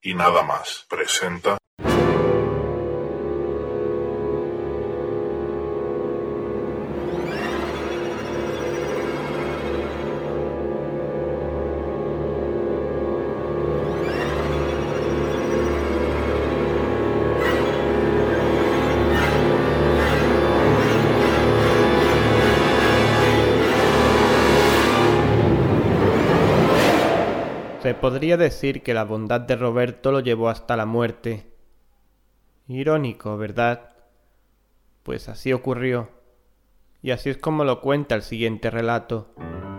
y nada más presenta... Se podría decir que la bondad de Roberto lo llevó hasta la muerte. Irónico, ¿verdad? Pues así ocurrió. Y así es como lo cuenta el siguiente relato.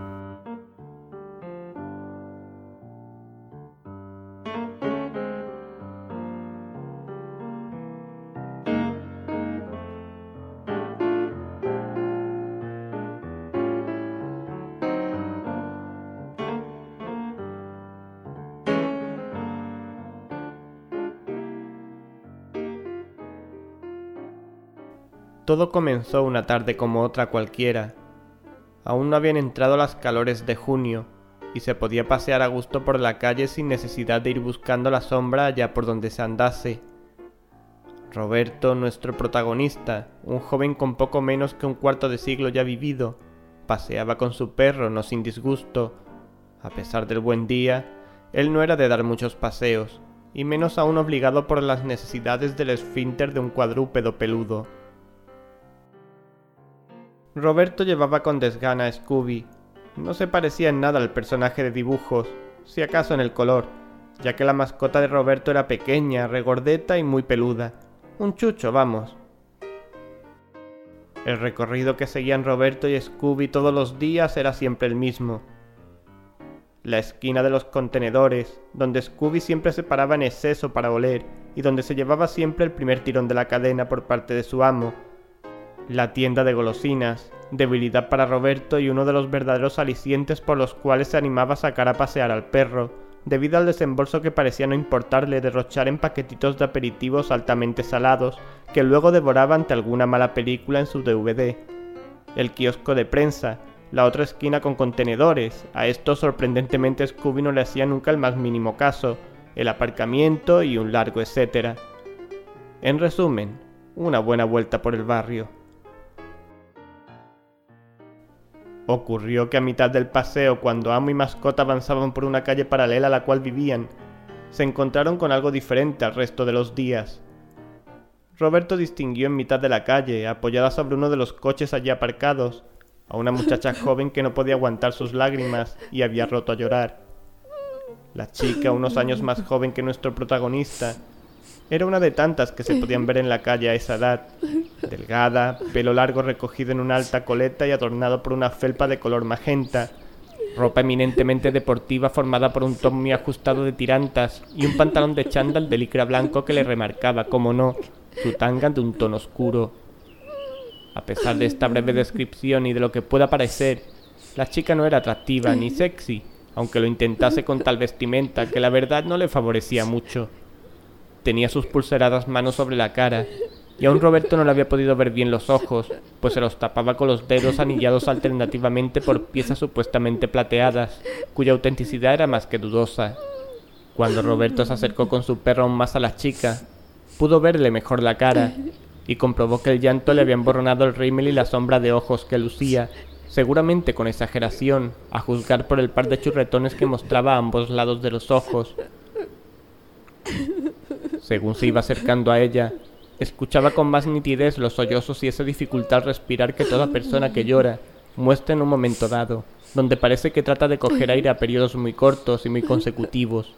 Todo comenzó una tarde como otra cualquiera. Aún no habían entrado las calores de junio, y se podía pasear a gusto por la calle sin necesidad de ir buscando la sombra allá por donde se andase. Roberto, nuestro protagonista, un joven con poco menos que un cuarto de siglo ya vivido, paseaba con su perro no sin disgusto. A pesar del buen día, él no era de dar muchos paseos, y menos aún obligado por las necesidades del esfínter de un cuadrúpedo peludo. Roberto llevaba con desgana a Scooby. No se parecía en nada al personaje de dibujos, si acaso en el color, ya que la mascota de Roberto era pequeña, regordeta y muy peluda. Un chucho, vamos. El recorrido que seguían Roberto y Scooby todos los días era siempre el mismo. La esquina de los contenedores, donde Scooby siempre se paraba en exceso para oler y donde se llevaba siempre el primer tirón de la cadena por parte de su amo. La tienda de golosinas, debilidad para Roberto y uno de los verdaderos alicientes por los cuales se animaba a sacar a pasear al perro, debido al desembolso que parecía no importarle derrochar en paquetitos de aperitivos altamente salados que luego devoraba ante alguna mala película en su DVD. El kiosco de prensa, la otra esquina con contenedores, a esto sorprendentemente Scooby no le hacía nunca el más mínimo caso, el aparcamiento y un largo etcétera. En resumen, una buena vuelta por el barrio. Ocurrió que a mitad del paseo, cuando amo y mascota avanzaban por una calle paralela a la cual vivían, se encontraron con algo diferente al resto de los días. Roberto distinguió en mitad de la calle, apoyada sobre uno de los coches allí aparcados, a una muchacha joven que no podía aguantar sus lágrimas y había roto a llorar. La chica, unos años más joven que nuestro protagonista, era una de tantas que se podían ver en la calle a esa edad. Delgada, pelo largo recogido en una alta coleta y adornado por una felpa de color magenta, ropa eminentemente deportiva formada por un top muy ajustado de tirantas y un pantalón de chándal de licra blanco que le remarcaba, como no, su tanga de un tono oscuro. A pesar de esta breve descripción y de lo que pueda parecer, la chica no era atractiva ni sexy, aunque lo intentase con tal vestimenta que la verdad no le favorecía mucho. Tenía sus pulseradas manos sobre la cara, y aún Roberto no le había podido ver bien los ojos, pues se los tapaba con los dedos anillados alternativamente por piezas supuestamente plateadas, cuya autenticidad era más que dudosa. Cuando Roberto se acercó con su perro aún más a la chica, pudo verle mejor la cara, y comprobó que el llanto le había emborronado el rímel y la sombra de ojos que lucía, seguramente con exageración, a juzgar por el par de churretones que mostraba a ambos lados de los ojos. Según se iba acercando a ella, escuchaba con más nitidez los sollozos y esa dificultad al respirar que toda persona que llora muestra en un momento dado, donde parece que trata de coger aire a periodos muy cortos y muy consecutivos.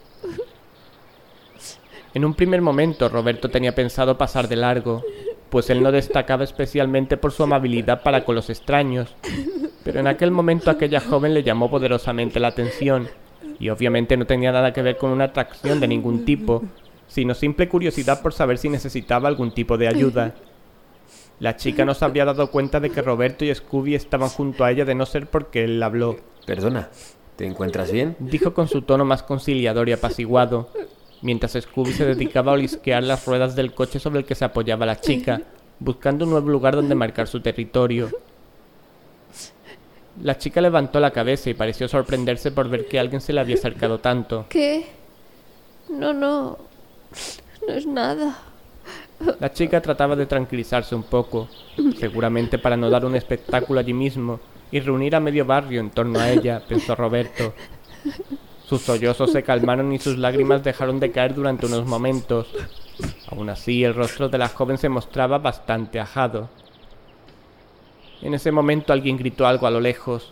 En un primer momento Roberto tenía pensado pasar de largo, pues él no destacaba especialmente por su amabilidad para con los extraños, pero en aquel momento aquella joven le llamó poderosamente la atención, y obviamente no tenía nada que ver con una atracción de ningún tipo, sino simple curiosidad por saber si necesitaba algún tipo de ayuda. La chica no se habría dado cuenta de que Roberto y Scooby estaban junto a ella de no ser porque él la habló. Perdona, ¿te encuentras bien? Dijo con su tono más conciliador y apaciguado, mientras Scooby se dedicaba a olisquear las ruedas del coche sobre el que se apoyaba la chica, buscando un nuevo lugar donde marcar su territorio. La chica levantó la cabeza y pareció sorprenderse por ver que alguien se le había acercado tanto. ¿Qué? No es nada. La chica trataba de tranquilizarse un poco, seguramente para no dar un espectáculo allí mismo y reunir a medio barrio en torno a ella, pensó Roberto. Sus sollozos se calmaron y sus lágrimas dejaron de caer durante unos momentos. Aún así, el rostro de la joven se mostraba bastante ajado. En ese momento alguien gritó algo a lo lejos.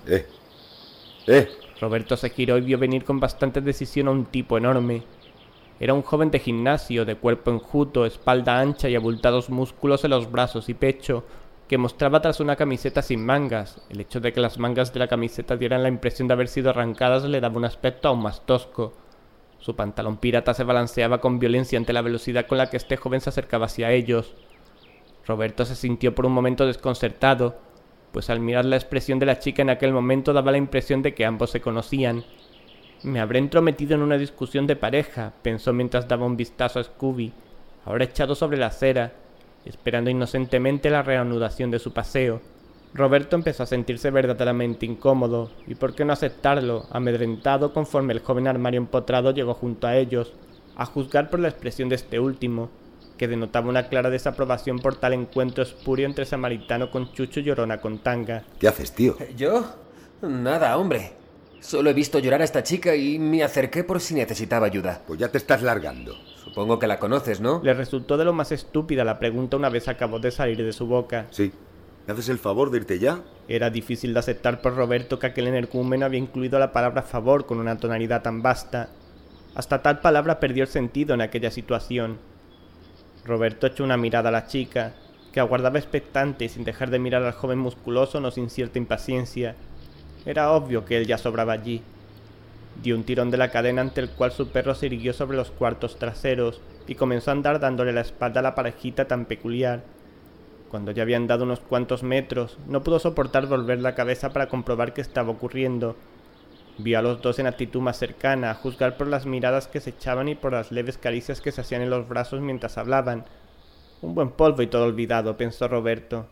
Roberto se giró y vio venir con bastante decisión a un tipo enorme. Era un joven de gimnasio, de cuerpo enjuto, espalda ancha y abultados músculos en los brazos y pecho, que mostraba tras una camiseta sin mangas. El hecho de que las mangas de la camiseta dieran la impresión de haber sido arrancadas le daba un aspecto aún más tosco. Su pantalón pirata se balanceaba con violencia ante la velocidad con la que este joven se acercaba hacia ellos. Roberto se sintió por un momento desconcertado, pues al mirar la expresión de la chica en aquel momento daba la impresión de que ambos se conocían. Me habré entrometido en una discusión de pareja, pensó mientras daba un vistazo a Scooby, ahora echado sobre la acera, esperando inocentemente la reanudación de su paseo. Roberto empezó a sentirse verdaderamente incómodo, y por qué no aceptarlo, amedrentado conforme el joven armario empotrado llegó junto a ellos, a juzgar por la expresión de este último, que denotaba una clara desaprobación por tal encuentro espurio entre samaritano con chucho y llorona con tanga. ¿Qué haces, tío? ¿Yo? Nada, hombre. Solo he visto llorar a esta chica y me acerqué por si necesitaba ayuda. Pues ya te estás largando. Supongo que la conoces, ¿no? Le resultó de lo más estúpida la pregunta una vez acabó de salir de su boca. Sí. ¿Me haces el favor de irte ya? Era difícil de aceptar por Roberto que aquel energúmeno había incluido la palabra favor con una tonalidad tan vasta. Hasta tal palabra perdió el sentido en aquella situación. Roberto echó una mirada a la chica, que aguardaba expectante y sin dejar de mirar al joven musculoso no sin cierta impaciencia. Era obvio que él ya sobraba allí. Dio un tirón de la cadena ante el cual su perro se irguió sobre los cuartos traseros y comenzó a andar dándole la espalda a la parejita tan peculiar. Cuando ya habían dado unos cuantos metros, no pudo soportar volver la cabeza para comprobar qué estaba ocurriendo. Vio a los dos en actitud más cercana, a juzgar por las miradas que se echaban y por las leves caricias que se hacían en los brazos mientras hablaban. Un buen polvo y todo olvidado, pensó Roberto.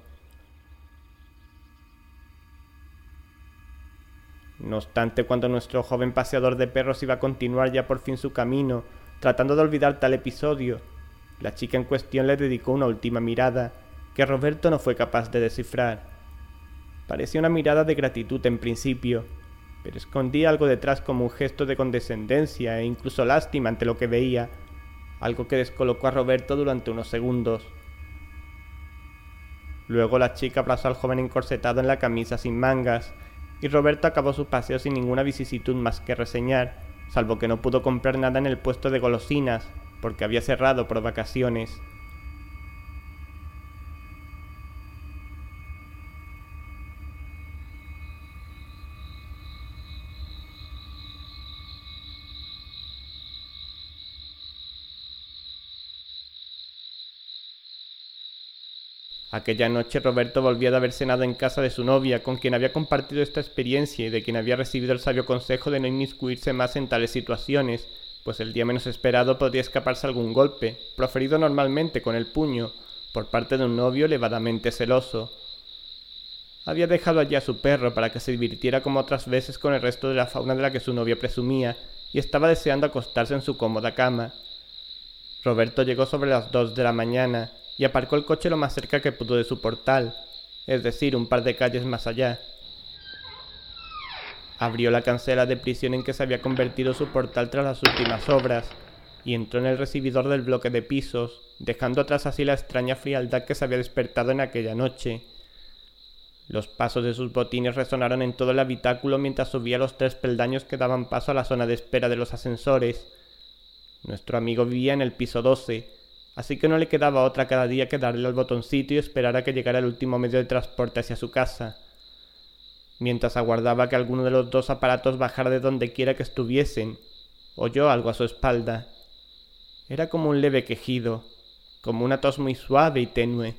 No obstante, cuando nuestro joven paseador de perros iba a continuar ya por fin su camino, tratando de olvidar tal episodio, la chica en cuestión le dedicó una última mirada, que Roberto no fue capaz de descifrar. Parecía una mirada de gratitud en principio, pero escondía algo detrás como un gesto de condescendencia e incluso lástima ante lo que veía, algo que descolocó a Roberto durante unos segundos. Luego la chica abrazó al joven encorsetado en la camisa sin mangas, y Roberto acabó su paseo sin ninguna vicisitud más que reseñar, salvo que no pudo comprar nada en el puesto de golosinas, porque había cerrado por vacaciones. Aquella noche Roberto volvió de haber cenado en casa de su novia, con quien había compartido esta experiencia y de quien había recibido el sabio consejo de no inmiscuirse más en tales situaciones, pues el día menos esperado podría escaparse algún golpe, proferido normalmente con el puño, por parte de un novio elevadamente celoso. Había dejado allí a su perro para que se divirtiera como otras veces con el resto de la fauna de la que su novia presumía, y estaba deseando acostarse en su cómoda cama. Roberto llegó sobre las 2 de la mañana, y aparcó el coche lo más cerca que pudo de su portal, es decir, un par de calles más allá. Abrió la cancela de prisión en que se había convertido su portal tras las últimas obras, y entró en el recibidor del bloque de pisos, dejando atrás así la extraña frialdad que se había despertado en aquella noche. Los pasos de sus botines resonaron en todo el habitáculo mientras subía los 3 peldaños que daban paso a la zona de espera de los ascensores. Nuestro amigo vivía en el piso 12, así que no le quedaba otra cada día que darle al botoncito y esperar a que llegara el último medio de transporte hacia su casa. Mientras aguardaba que alguno de los dos aparatos bajara de donde quiera que estuviesen, oyó algo a su espalda. Era como un leve quejido, como una tos muy suave y tenue.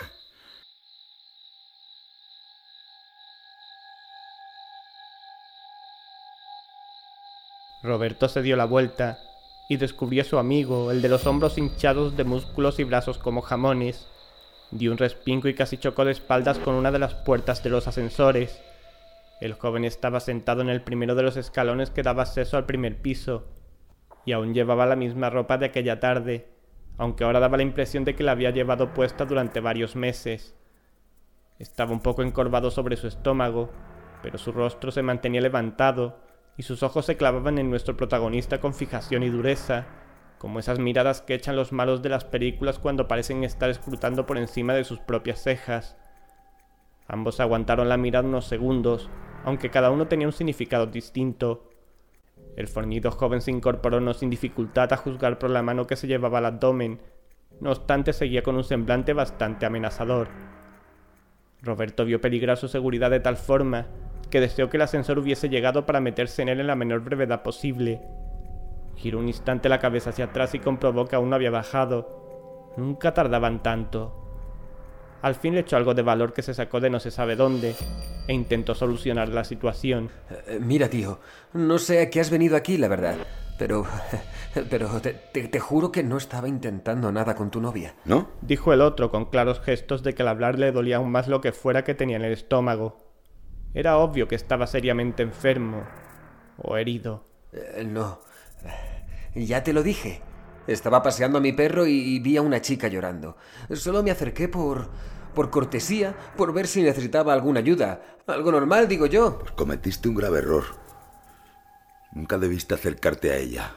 Roberto se dio la vuelta y descubrió a su amigo, el de los hombros hinchados de músculos y brazos como jamones. Dio un respingo y casi chocó de espaldas con una de las puertas de los ascensores. El joven estaba sentado en el primero de los escalones que daba acceso al primer piso. y aún llevaba la misma ropa de aquella tarde, aunque ahora daba la impresión de que la había llevado puesta durante varios meses. Estaba un poco encorvado sobre su estómago, pero su rostro se mantenía levantado y sus ojos se clavaban en nuestro protagonista con fijación y dureza, como esas miradas que echan los malos de las películas cuando parecen estar escrutando por encima de sus propias cejas. Ambos aguantaron la mirada unos segundos, aunque cada uno tenía un significado distinto. El fornido joven se incorporó no sin dificultad a juzgar por la mano que se llevaba al abdomen, no obstante seguía con un semblante bastante amenazador. Roberto vio peligrar su seguridad de tal forma que deseó que el ascensor hubiese llegado para meterse en él en la menor brevedad posible. Giró un instante la cabeza hacia atrás y comprobó que aún no había bajado. Nunca tardaban tanto. Al fin le echó algo de valor que se sacó de no se sabe dónde e intentó solucionar la situación. Mira, tío, no sé a qué has venido aquí, la verdad, pero te juro que no estaba intentando nada con tu novia. ¿No? Dijo el otro con claros gestos de que al hablar le dolía aún más lo que fuera que tenía en el estómago. Era obvio que estaba seriamente enfermo o herido. No, ya te lo dije. Estaba paseando a mi perro y vi a una chica llorando. Solo me acerqué por cortesía, por ver si necesitaba alguna ayuda. Algo normal, digo yo. Pues cometiste un grave error. Nunca debiste acercarte a ella.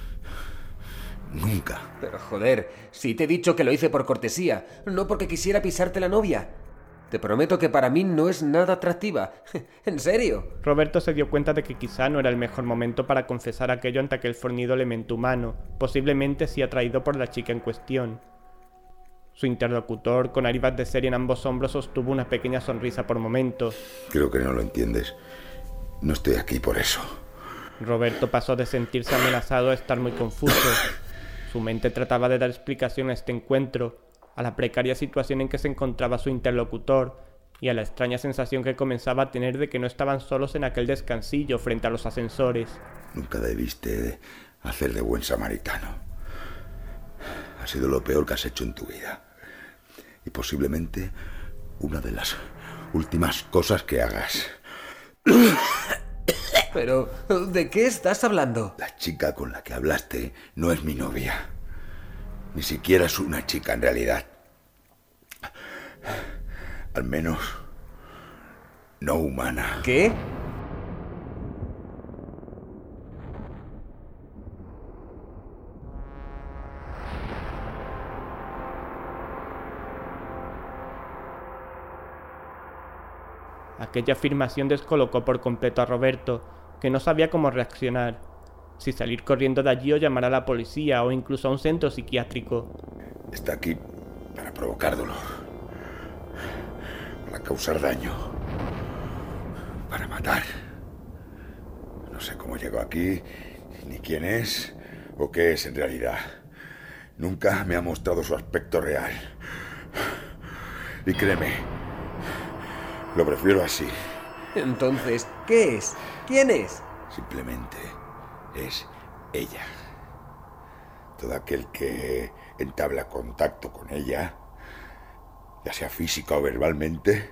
Nunca. Pero joder, si te he dicho que lo hice por cortesía, no porque quisiera pisarte la novia. Te prometo que para mí no es nada atractiva. ¿En serio? Roberto se dio cuenta de que quizá no era el mejor momento para confesar aquello ante aquel fornido elemento humano, posiblemente sí atraído por la chica en cuestión. Su interlocutor, con airbat de serie en ambos hombros, sostuvo una pequeña sonrisa por momentos. Creo que no lo entiendes. No estoy aquí por eso. Roberto pasó de sentirse amenazado a estar muy confuso. Su mente trataba de dar explicación a este encuentro, a la precaria situación en que se encontraba su interlocutor y a la extraña sensación que comenzaba a tener de que no estaban solos en aquel descansillo frente a los ascensores. Nunca debiste hacer de buen samaritano. Ha sido lo peor que has hecho en tu vida. Y posiblemente una de las últimas cosas que hagas. Pero, ¿de qué estás hablando? La chica con la que hablaste no es mi novia. Ni siquiera es una chica en realidad. Al menos no humana. ¿Qué? Aquella afirmación descolocó por completo a Roberto, que no sabía cómo reaccionar. Si salir corriendo de allí o llamar a la policía o incluso a un centro psiquiátrico. Está aquí para provocar dolor, para causar daño, para matar. No sé cómo llegó aquí, ni quién es o qué es en realidad. Nunca me ha mostrado su aspecto real. Y créeme, lo prefiero así. Entonces, ¿qué es? ¿Quién es? Simplemente es ella. Todo aquel que entabla contacto con ella, ya sea física o verbalmente,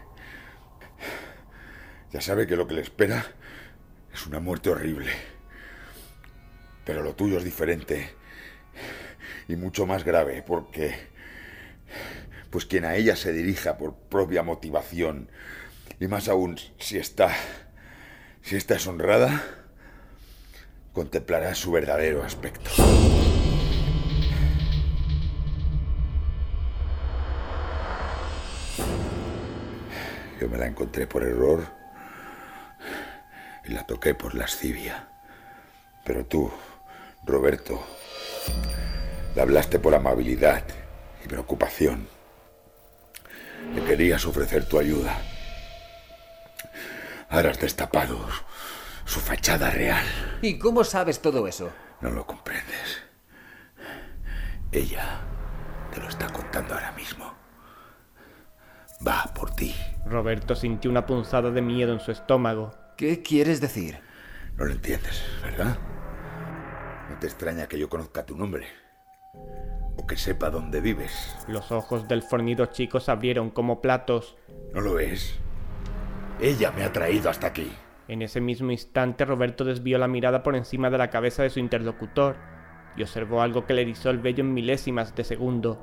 ya sabe que lo que le espera es una muerte horrible. Pero lo tuyo es diferente y mucho más grave, porque pues quien a ella se dirija por propia motivación, y más aún si esta es honrada, contemplará su verdadero aspecto. Yo me la encontré por error y la toqué por lascivia. Pero tú, Roberto, le hablaste por amabilidad y preocupación. Le querías ofrecer tu ayuda. Ahora has destapado su fachada real. ¿Y cómo sabes todo eso? No lo comprendes. Ella te lo está contando ahora mismo. Va por ti. Roberto sintió una punzada de miedo en su estómago. ¿Qué quieres decir? No lo entiendes, ¿verdad? No te extraña que yo conozca tu nombre o que sepa dónde vives. Los ojos del fornido chico se abrieron como platos. ¿No lo ves? Ella me ha traído hasta aquí. En ese mismo instante Roberto desvió la mirada por encima de la cabeza de su interlocutor y observó algo que le erizó el vello en milésimas de segundo.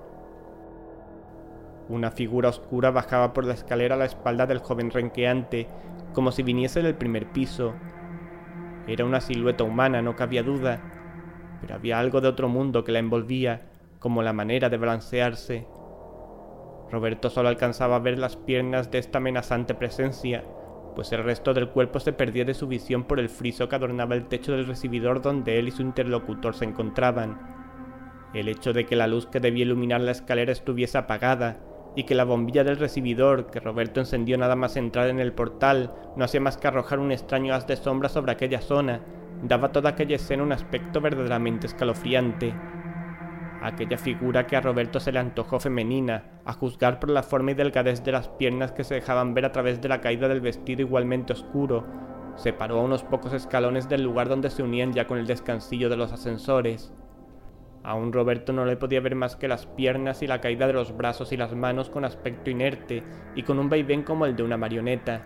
Una figura oscura bajaba por la escalera a la espalda del joven renqueante, como si viniese del primer piso. Era una silueta humana, no cabía duda, pero había algo de otro mundo que la envolvía, como la manera de balancearse. Roberto solo alcanzaba a ver las piernas de esta amenazante presencia, pues el resto del cuerpo se perdía de su visión por el friso que adornaba el techo del recibidor donde él y su interlocutor se encontraban. El hecho de que la luz que debía iluminar la escalera estuviese apagada, y que la bombilla del recibidor, que Roberto encendió nada más entrar en el portal, no hacía más que arrojar un extraño haz de sombra sobre aquella zona, daba a toda aquella escena un aspecto verdaderamente escalofriante. Aquella figura que a Roberto se le antojó femenina, a juzgar por la forma y delgadez de las piernas que se dejaban ver a través de la caída del vestido igualmente oscuro, se paró a unos pocos escalones del lugar donde se unían ya con el descansillo de los ascensores. Aún Roberto no le podía ver más que las piernas y la caída de los brazos y las manos con aspecto inerte y con un vaivén como el de una marioneta.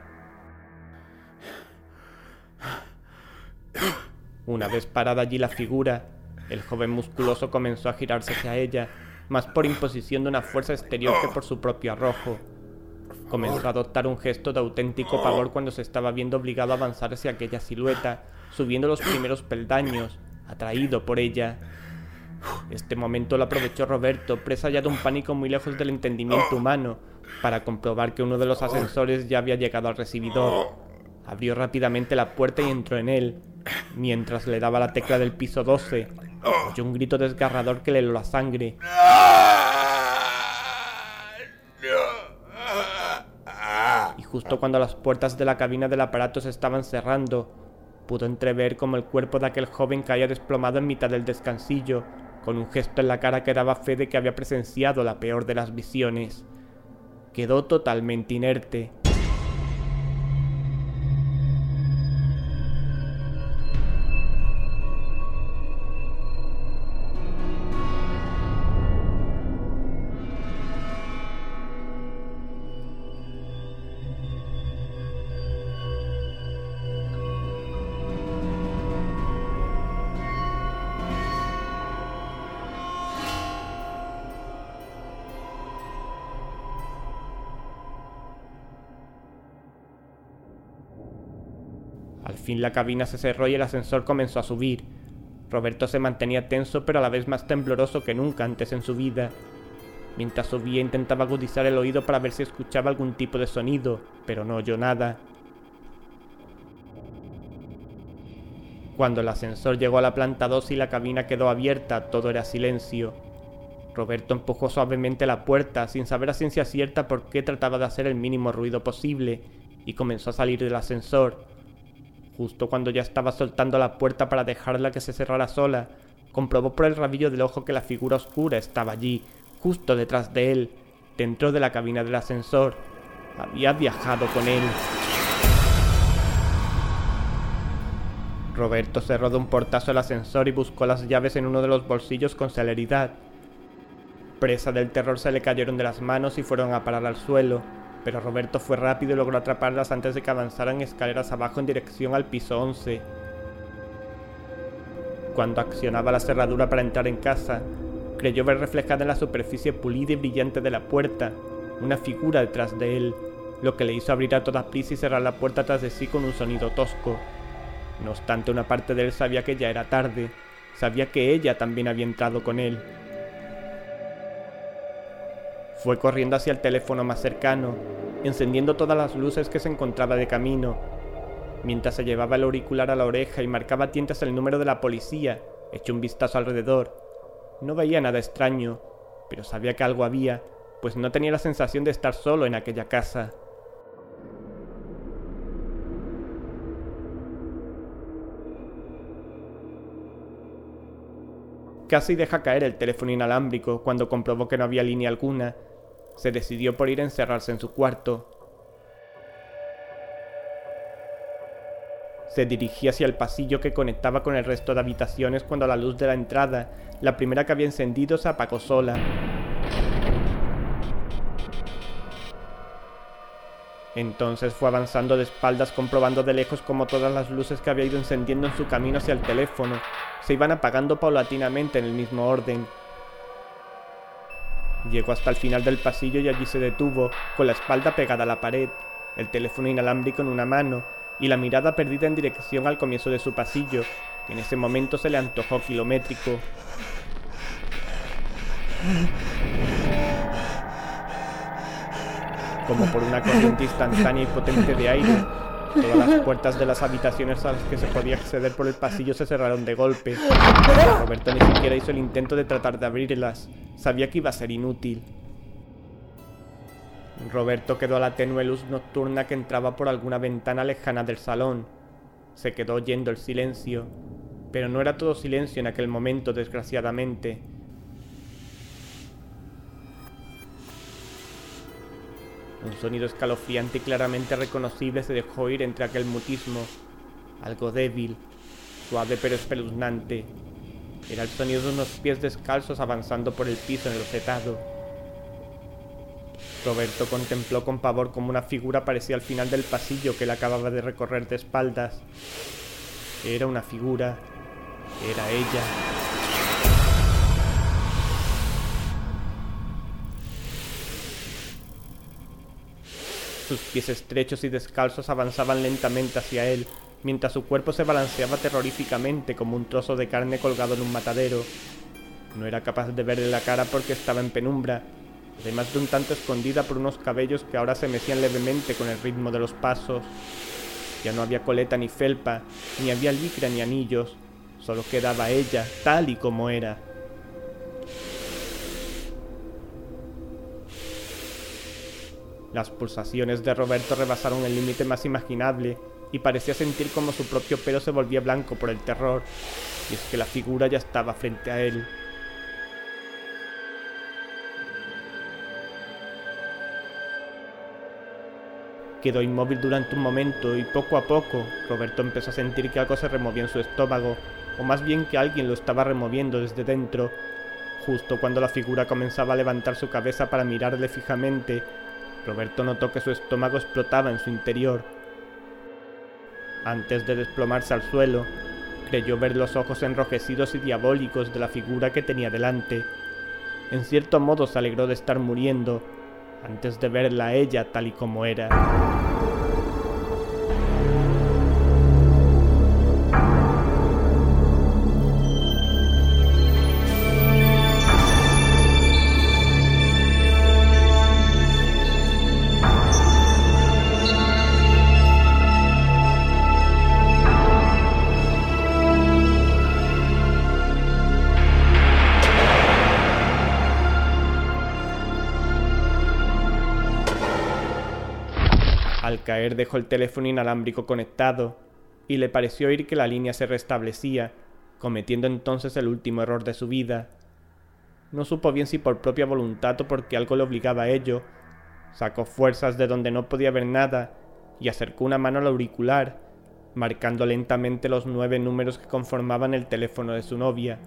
Una vez parada allí la figura, el joven musculoso comenzó a girarse hacia ella, más por imposición de una fuerza exterior que por su propio arrojo. Comenzó a adoptar un gesto de auténtico pavor cuando se estaba viendo obligado a avanzar hacia aquella silueta, subiendo los primeros peldaños, atraído por ella. Este momento lo aprovechó Roberto, presa ya de un pánico muy lejos del entendimiento humano, para comprobar que uno de los ascensores ya había llegado al recibidor. Abrió rápidamente la puerta y entró en él. Mientras le daba la tecla del piso 12, oyó un grito desgarrador que le heló la sangre. Y justo cuando las puertas de la cabina del aparato se estaban cerrando, pudo entrever cómo el cuerpo de aquel joven caía desplomado en mitad del descansillo, con un gesto en la cara que daba fe de que había presenciado la peor de las visiones. Quedó totalmente inerte. Al fin la cabina se cerró y el ascensor comenzó a subir. Roberto se mantenía tenso pero a la vez más tembloroso que nunca antes en su vida. Mientras subía intentaba agudizar el oído para ver si escuchaba algún tipo de sonido, pero no oyó nada. Cuando el ascensor llegó a la planta 2 y la cabina quedó abierta, todo era silencio. Roberto empujó suavemente la puerta, sin saber a ciencia cierta por qué trataba de hacer el mínimo ruido posible, y comenzó a salir del ascensor. Justo cuando ya estaba soltando la puerta para dejarla que se cerrara sola, comprobó por el rabillo del ojo que la figura oscura estaba allí, justo detrás de él, dentro de la cabina del ascensor. Había viajado con él. Roberto cerró de un portazo el ascensor y buscó las llaves en uno de los bolsillos con celeridad. Presa del terror se le cayeron de las manos y fueron a parar al suelo, pero Roberto fue rápido y logró atraparlas antes de que avanzaran escaleras abajo en dirección al piso 11. Cuando accionaba la cerradura para entrar en casa, creyó ver reflejada en la superficie pulida y brillante de la puerta una figura detrás de él, lo que le hizo abrir a toda prisa y cerrar la puerta tras de sí con un sonido tosco. No obstante, una parte de él sabía que ya era tarde, sabía que ella también había entrado con él. Fue corriendo hacia el teléfono más cercano, encendiendo todas las luces que se encontraba de camino. Mientras se llevaba el auricular a la oreja y marcaba a tientas el número de la policía, echó un vistazo alrededor. No veía nada extraño, pero sabía que algo había, pues no tenía la sensación de estar solo en aquella casa. Casi deja caer el teléfono inalámbrico cuando comprobó que no había línea alguna. Se decidió por ir a encerrarse en su cuarto. Se dirigía hacia el pasillo que conectaba con el resto de habitaciones cuando la luz de la entrada, la primera que había encendido, se apagó sola. Entonces fue avanzando de espaldas, comprobando de lejos cómo todas las luces que había ido encendiendo en su camino hacia el teléfono se iban apagando paulatinamente en el mismo orden. Llegó hasta el final del pasillo y allí se detuvo, con la espalda pegada a la pared, el teléfono inalámbrico en una mano y la mirada perdida en dirección al comienzo de su pasillo, que en ese momento se le antojó kilométrico. Como por una corriente instantánea y potente de aire, todas las puertas de las habitaciones a las que se podía acceder por el pasillo se cerraron de golpe. Roberto ni siquiera hizo el intento de tratar de abrirlas, sabía que iba a ser inútil. Roberto quedó a la tenue luz nocturna que entraba por alguna ventana lejana del salón. Se quedó oyendo el silencio, pero no era todo silencio en aquel momento, desgraciadamente. Un sonido escalofriante y claramente reconocible se dejó oír entre aquel mutismo, algo débil, suave pero espeluznante. Era el sonido de unos pies descalzos avanzando por el piso enlosetado. Roberto contempló con pavor cómo una figura aparecía al final del pasillo que él acababa de recorrer de espaldas. Era una figura, era ella. Sus pies estrechos y descalzos avanzaban lentamente hacia él, mientras su cuerpo se balanceaba terroríficamente como un trozo de carne colgado en un matadero. No era capaz de verle la cara porque estaba en penumbra, además de un tanto escondida por unos cabellos que ahora se mecían levemente con el ritmo de los pasos. Ya no había coleta ni felpa, ni había licra ni anillos, solo quedaba ella, tal y como era. Las pulsaciones de Roberto rebasaron el límite más imaginable y parecía sentir como su propio pelo se volvía blanco por el terror, y es que la figura ya estaba frente a él. Quedó inmóvil durante un momento y poco a poco Roberto empezó a sentir que algo se removía en su estómago, o más bien que alguien lo estaba removiendo desde dentro. Justo cuando la figura comenzaba a levantar su cabeza para mirarle fijamente, Roberto notó que su estómago explotaba en su interior. Antes de desplomarse al suelo, creyó ver los ojos enrojecidos y diabólicos de la figura que tenía delante. En cierto modo se alegró de estar muriendo, antes de verla a ella tal y como era. Al caer dejó el teléfono inalámbrico conectado y le pareció oír que la línea se restablecía, cometiendo entonces el último error de su vida. No supo bien si por propia voluntad o porque algo le obligaba a ello. Sacó fuerzas de donde no podía ver nada y acercó una mano al auricular, marcando lentamente los 9 números que conformaban el teléfono de su novia.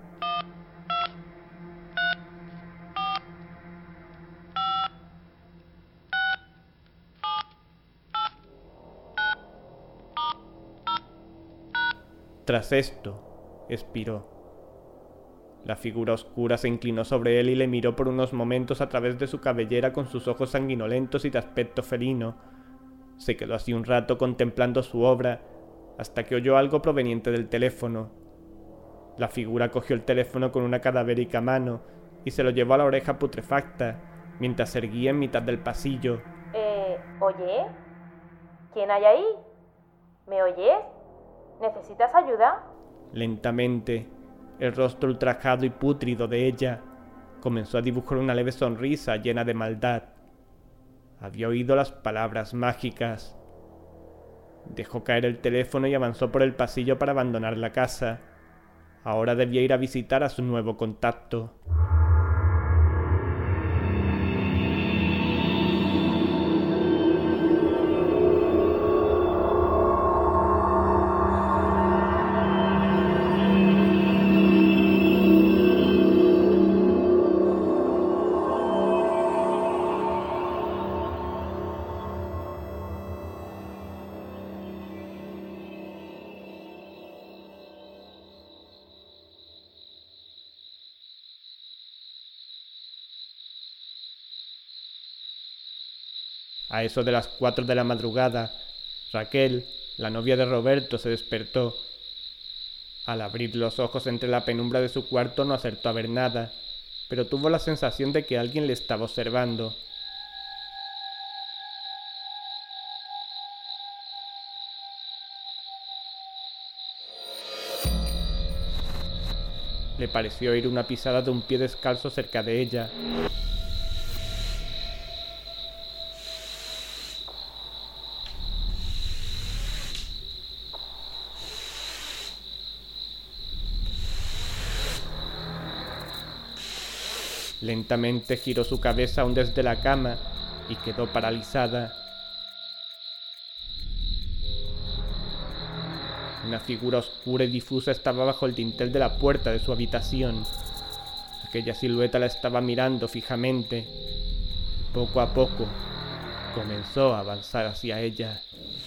Tras esto, expiró. La figura oscura se inclinó sobre él y le miró por unos momentos a través de su cabellera con sus ojos sanguinolentos y de aspecto felino. Se quedó así un rato contemplando su obra, hasta que oyó algo proveniente del teléfono. La figura cogió el teléfono con una cadavérica mano y se lo llevó a la oreja putrefacta, mientras se erguía en mitad del pasillo. ¿Oye? ¿Quién hay ahí? ¿Me oyes? ¿Necesitas ayuda? Lentamente, el rostro ultrajado y pútrido de ella comenzó a dibujar una leve sonrisa llena de maldad. Había oído las palabras mágicas. Dejó caer el teléfono y avanzó por el pasillo para abandonar la casa. Ahora debía ir a visitar a su nuevo contacto. A eso de las 4 de la madrugada, Raquel, la novia de Roberto, se despertó. Al abrir los ojos entre la penumbra de su cuarto no acertó a ver nada, pero tuvo la sensación de que alguien le estaba observando. Le pareció oír una pisada de un pie descalzo cerca de ella. Lentamente giró su cabeza aún desde la cama y quedó paralizada. Una figura oscura y difusa estaba bajo el dintel de la puerta de su habitación. Aquella silueta la estaba mirando fijamente. Poco a poco comenzó a avanzar hacia ella.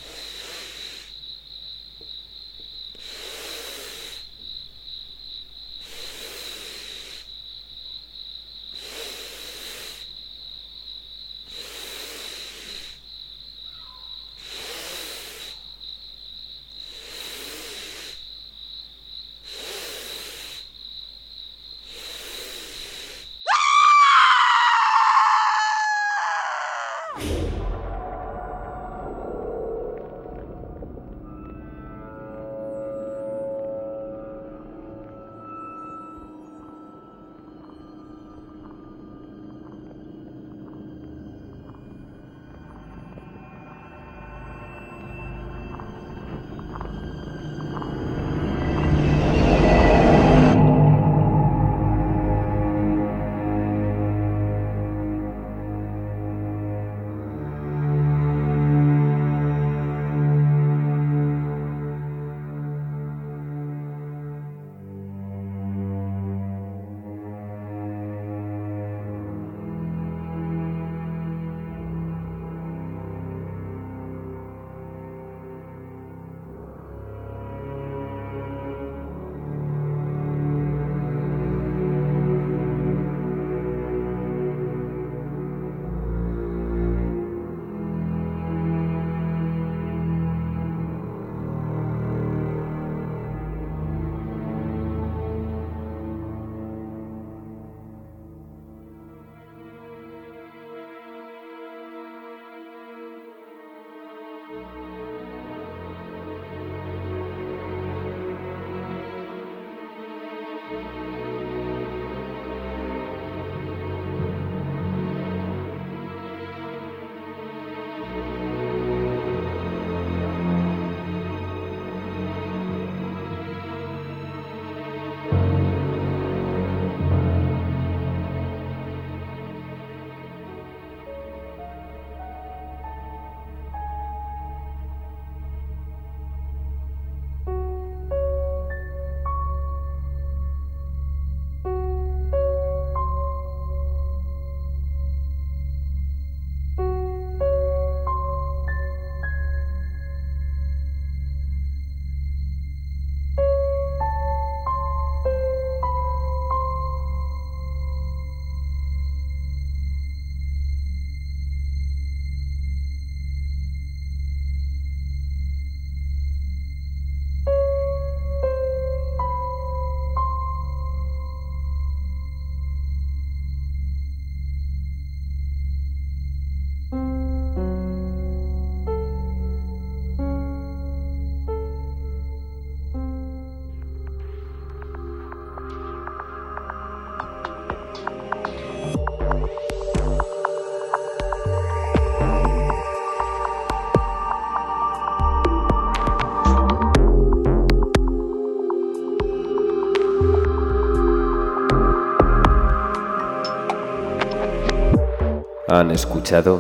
¿Han escuchado?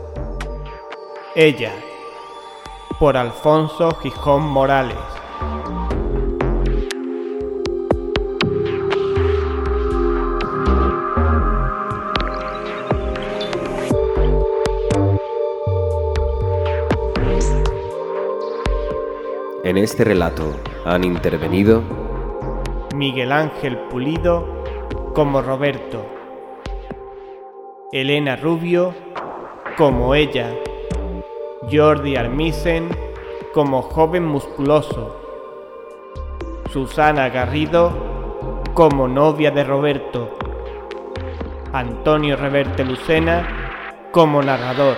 Ella, por Alfonso Gijón Morales. En este relato han intervenido Miguel Ángel Pulido como Roberto, Elena Rubio como ella, Jordi Armisen como joven musculoso, Susana Garrido como novia de Roberto, Antonio Reverte Lucena como narrador.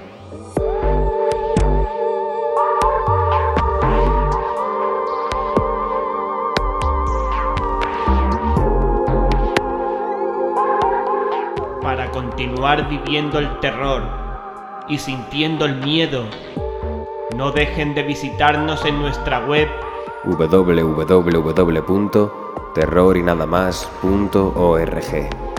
Para continuar viviendo el terror y sintiendo el miedo, no dejen de visitarnos en nuestra web www.terrorinadamas.org.